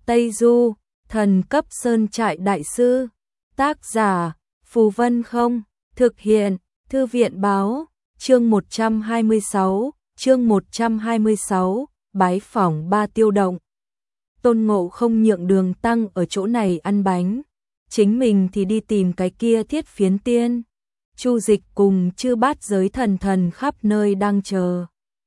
Tây Du, thần cấp sơn trại đại sư. Tác giả, Phù Vân Không. Thực hiện, Thư viện Báo. Chương 126, bái phỏng Ba Tiêu Động. Tôn Ngộ Không nhượng Đường Tăng ở chỗ này ăn bánh, chính mình thì đi tìm cái kia Thiết Phiến Tiên. Chu Dịch cùng Chư Bát Giới thần khắp nơi đang chờ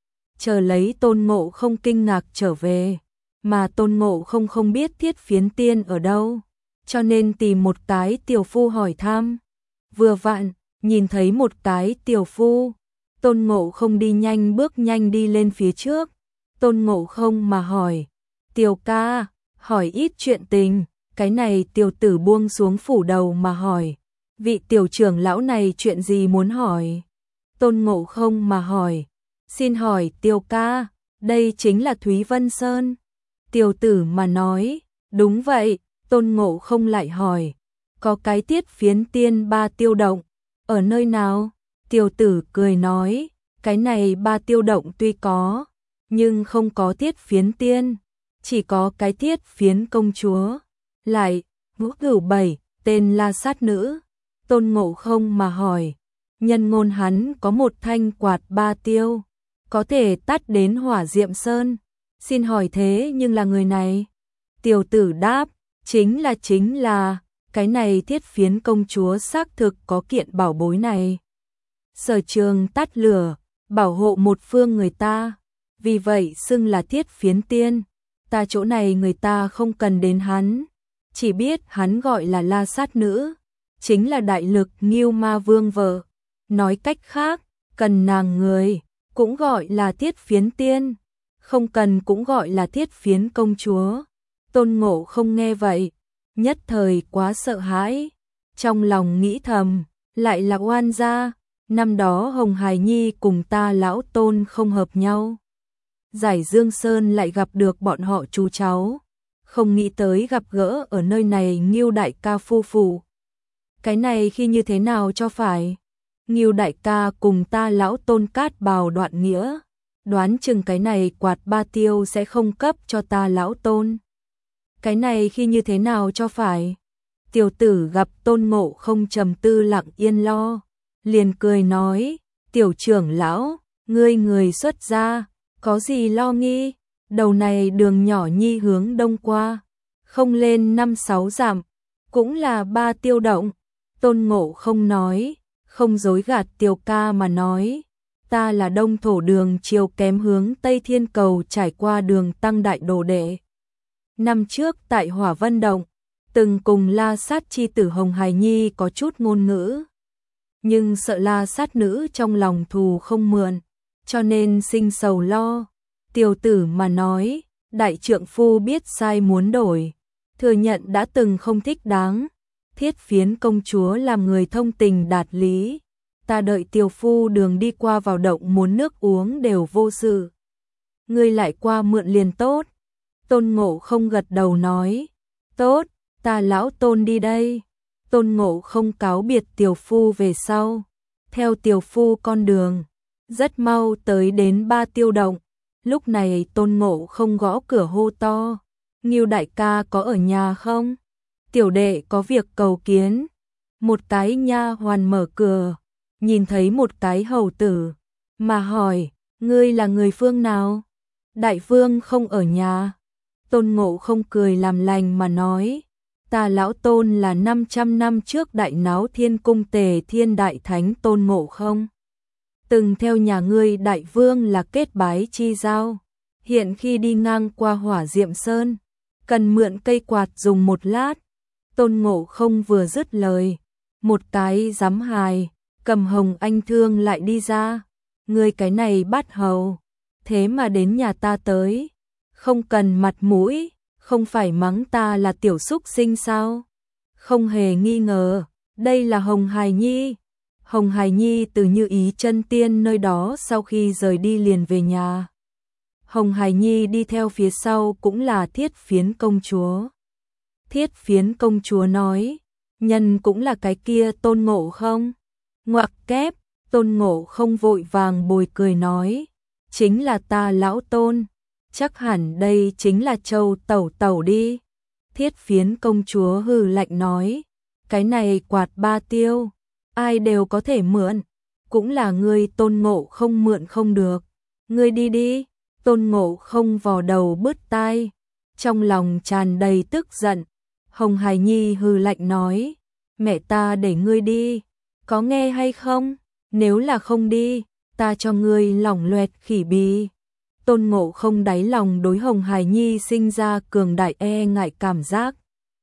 lấy Tôn Ngộ Không kinh ngạc trở về, mà Tôn Ngộ Không không biết Thiết Phiến Tiên ở đâu, cho nên tìm một cái tiểu phu hỏi thăm. Vừa vặn nhìn thấy một cái tiểu phu, Tôn Ngộ Không bước nhanh đi lên phía trước. Tôn Ngộ Không mà hỏi: "Tiểu ca, hỏi ít chuyện tình." Cái này tiểu tử buông xuống phủ đầu mà hỏi: "Vị tiểu trưởng lão này chuyện gì muốn hỏi?" Tôn Ngộ Không mà hỏi: "Xin hỏi tiểu ca, đây chính là Thúy Vân Sơn?" Tiểu tử mà nói: "Đúng vậy." Tôn Ngộ Không lại hỏi: "Có cái Thiết Phiến Tiên Ba Tiêu Động ở nơi nào?" Tiểu tử cười nói: "Cái này Ba Tiêu Động tuy có, nhưng không có Thiết Phiến Tiên, chỉ có cái Thiết Phiến công chúa. Lại, Ngũ Cửu Bảy, tên La Sát Nữ." Tôn Ngộ Không mà hỏi: "Nhân ngôn hắn có một thanh quạt ba tiêu, có thể tắt đến Hỏa Diệm Sơn. Xin hỏi thế nhưng là người này?" Tiểu tử đáp: chính là, cái này Thiết Phiến công chúa xác thực có kiện bảo bối này. Sở trường tắt lửa, bảo hộ một phương người ta, vì vậy xưng là Thiết Phiến Tiên. Ta chỗ này người ta không cần đến hắn, chỉ biết hắn gọi là La Sát Nữ, chính là đại lực Ngưu Ma Vương vợ. Nói cách khác, cần nàng người, cũng gọi là Thiết Phiến Tiên, không cần cũng gọi là Thiết Phiến công chúa." Tôn Ngộ Không nghe vậy, nhất thời quá sợ hãi, trong lòng nghĩ thầm: lại là oan gia, năm đó Hồng Hải Nhi cùng ta lão Tôn không hợp nhau, Giải Dương Sơn lại gặp được bọn họ chú cháu, không nghĩ tới gặp gỡ ở nơi này Ngưu đại ca phu phụ. Cái này khi như thế nào cho phải? Ngưu đại ca cùng ta lão Tôn cát bào đoạn nghĩa, đoán chừng cái này quạt ba tiêu sẽ không cấp cho ta lão Tôn. Cái này khi như thế nào cho phải? Tiểu tử gặp Tôn Ngộ Không trầm tư lặng yên lo, liền cười nói: "Tiểu trưởng lão, ngươi người xuất gia, có gì lo nghi? Đầu này đường nhỏ nhi hướng đông qua, không lên 5-6 dặm, cũng là Ba Tiêu Động." Tôn Ngộ Không nói, không dối gạt tiểu ca mà nói: "Ta là Đông Thổ đường chiều kém hướng Tây Thiên Cầu trải qua Đường Tăng đại đồ đệ. Năm trước tại Hỏa Vân Động, từng cùng La Sát chi tử Hồng Hải Nhi có chút ngôn ngữ, nhưng sợ La Sát Nữ trong lòng thù không mượn, cho nên sinh sầu lo." Tiểu tử mà nói: "Đại trượng phu biết sai muốn đổi, thừa nhận đã từng không thích đáng. Thiết Phiến công chúa làm người thông tình đạt lý, ta đợi tiểu phu đường đi qua vào động muốn nước uống đều vô sự, ngươi lại qua mượn liền tốt." Tôn Ngộ Không gật đầu nói: "Tốt, ta lão Tôn đi đây." Tôn Ngộ Không cáo biệt tiểu phu về sau, theo tiểu phu con đường, rất mau tới đến Ba Tiêu Động. Lúc này Tôn Ngộ Không gõ cửa hô to: "Ngưu đại ca có ở nhà không? Tiểu đệ có việc cầu kiến." Một cái nha hoàn mở cửa, nhìn thấy một cái hầu tử, mà hỏi: "Ngươi là người phương nào? Đại vương không ở nhà." Tôn Ngộ Không cười làm lành mà nói: "Ta lão Tôn là 500 năm trước đại náo thiên cung Tề Thiên đại thánh Tôn Ngộ Không, từng theo nhà ngươi đại vương là kết bái chi giao. Hiện khi đi ngang qua Hỏa Diệm Sơn, cần mượn cây quạt dùng một lát." Tôn Ngộ Không vừa dứt lời, một cái giám hài cầm hồng anh thương lại đi ra: "Ngươi cái này bát hầu, thế mà đến nhà ta tới, không cần mặt mũi, không phải mắng ta là tiểu súc sinh sao?" Không hề nghi ngờ, đây là Hồng Hải Nhi. Hồng Hải Nhi từ Như Ý chân tiên nơi đó sau khi rời đi liền về nhà. Hồng Hải Nhi đi theo phía sau cũng là Thiết Phiến công chúa. Thiết Phiến công chúa nói: "Nhân cũng là cái kia Tôn Ngộ Không." Ngoặc kép, Tôn Ngộ Không vội vàng bồi cười nói: "Chính là ta lão Tôn, chắc hẳn đây chính là Châu tẩu tẩu đi." Thiết Phiến công chúa hừ lạnh nói, cái này quạt 3 tiêu, ai đều có thể mượn, cũng là ngươi Tôn Ngộ Không mượn không được, ngươi đi đi. Tôn Ngộ Không vò đầu bứt tai, trong lòng tràn đầy tức giận. Hồng Hải Nhi hừ lạnh nói, mẹ ta để ngươi đi, có nghe hay không? Nếu là không đi, ta cho ngươi lỏng loẹt khỉ bì. Tôn Ngộ Không đáy lòng đối Hồng Hải Nhi sinh ra cường đại e ngại cảm giác.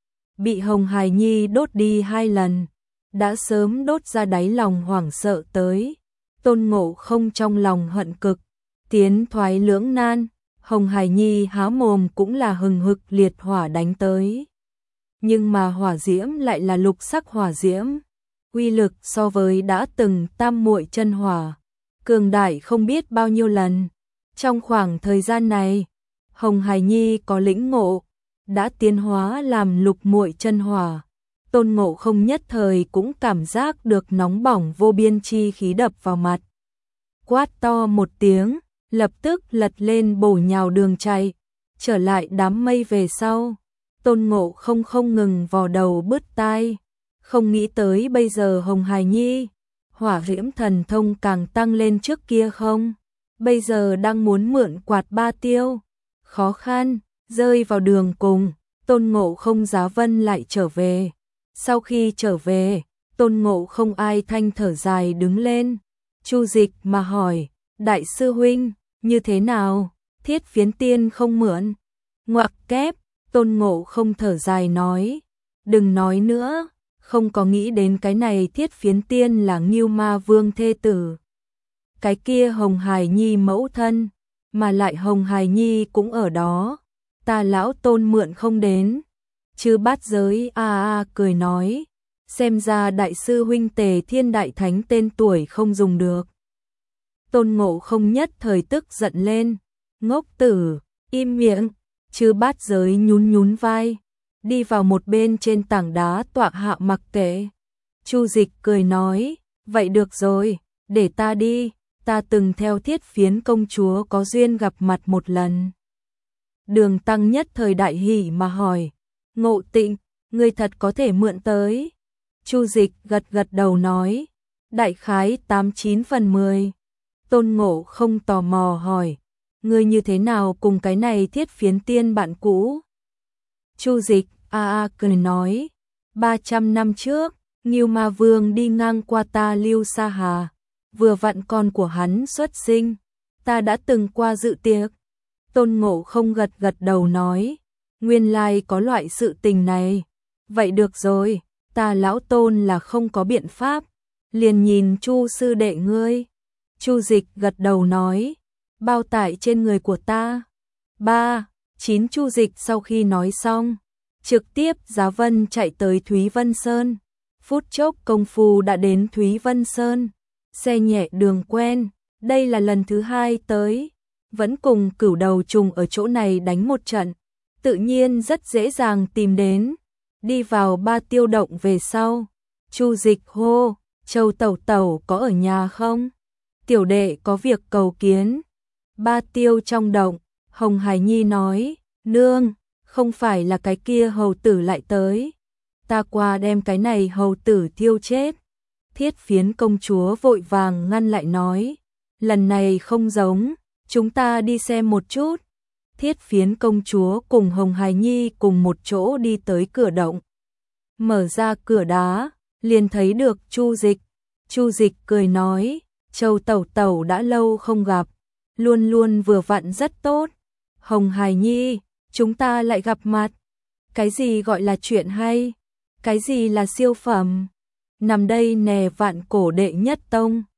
Bị Hồng Hải Nhi đốt đi 2 lần, đã sớm đốt ra đáy lòng hoảng sợ tới. Tôn Ngộ Không trong lòng hận cực, tiến thoái lưỡng nan, Hồng Hải Nhi há mồm cũng là hừng hực liệt hỏa đánh tới. Nhưng mà hỏa diễm lại là lục sắc hỏa diễm, uy lực so với đã từng tam muội chân hỏa, cường đại không biết bao nhiêu lần. Trong khoảng thời gian này, Hồng Hải Nhi có lĩnh ngộ, đã tiến hóa làm lục muội chân hỏa. Tôn Ngộ Không nhất thời cũng cảm giác được nóng bỏng vô biên chi khí đập vào mặt. Quát to một tiếng, lập tức lật lên bổ nhào đường chạy, trở lại đám mây về sau. Tôn Ngộ Không không ngừng vò đầu bứt tai, không nghĩ tới bây giờ Hồng Hải Nhi, hỏa diễm thần thông càng tăng lên trước kia không. Bây giờ đang muốn mượn quạt 3 tiêu, khó khăn, rơi vào đường cùng, Tôn Ngộ Không giá vân lại trở về. Sau khi trở về, Tôn Ngộ Không ai thanh thở dài đứng lên, Chu Dịch mà hỏi, đại sư huynh, như thế nào, Thiết Phiến Tiên không mượn? Ngoặc kép, Tôn Ngộ Không thở dài nói, đừng nói nữa, không có nghĩ đến cái này Thiết Phiến Tiên là Ngưu Ma Vương thê tử. Cái kia Hồng Hải Nhi mẫu thân, mà lại Hồng Hải Nhi cũng ở đó, ta lão Tôn mượn không đến. Chư Bát Giới cười nói, xem ra đại sư huynh Tề Thiên Đại Thánh tên tuổi không dùng được. Tôn Ngộ Không nhất thời tức giận lên, ngốc tử, im miệng. Chư Bát Giới nhún nhún vai, đi vào một bên trên tảng đá tọa hạ mặc kệ. Chu Dịch cười nói, vậy được rồi, để ta đi, ta từng theo Thiết Phiến công chúa có duyên gặp mặt một lần. Đường Tăng nhất thời đại hỉ mà hỏi, Ngộ Tịnh, ngươi thật có thể mượn tới? Chu Dịch gật gật đầu nói, đại khái 89/10. Tôn Ngộ Không tò mò hỏi, ngươi như thế nào cùng cái này Thiết Phiến Tiên bạn cũ? Chu Dịch cười nói, 300 năm trước, Ngưu Ma Vương đi ngang qua ta Lưu Sa Hà, vừa vặn con của hắn xuất sinh, ta đã từng qua dự tiệc. Tôn Ngộ Không gật gật đầu nói, nguyên lai có loại sự tình này. Vậy được rồi, ta lão Tôn là không có biện pháp, liền nhìn Chu sư đệ ngươi. Chu Dịch gật đầu nói, bao tải trên người của ta. 9 Chu Dịch sau khi nói xong, trực tiếp giá vân chạy tới Thúy Vân Sơn. Phút chốc công phu đã đến Thúy Vân Sơn, xe nhẹ đường quen, đây là lần thứ 2 tới, vẫn cùng Cửu Đầu Trùng ở chỗ này đánh một trận, tự nhiên rất dễ dàng tìm đến. Đi vào 3 tiêu động về sau, Chu Dịch hô, Châu Tẩu Tẩu có ở nhà không? Tiểu đệ có việc cầu kiến. 3 tiêu trong động, Hồng Hải Nhi nói, nương, không phải là cái kia hầu tử lại tới, ta qua đem cái này hầu tử thiêu chết. Thiết Phiến công chúa vội vàng ngăn lại nói, lần này không giống, chúng ta đi xem một chút. Thiết Phiến công chúa cùng Hồng Hải Nhi cùng một chỗ đi tới cửa động. Mở ra cửa đá, liền thấy được Chu Dịch. Chu Dịch cười nói, Châu Tẩu Tẩu đã lâu không gặp, luôn luôn vừa vặn rất tốt. Hồng Hải Nhi, chúng ta lại gặp mặt. Cái gì gọi là chuyện hay? Cái gì là siêu phẩm? Nằm đây nè vạn cổ đệ nhất tông.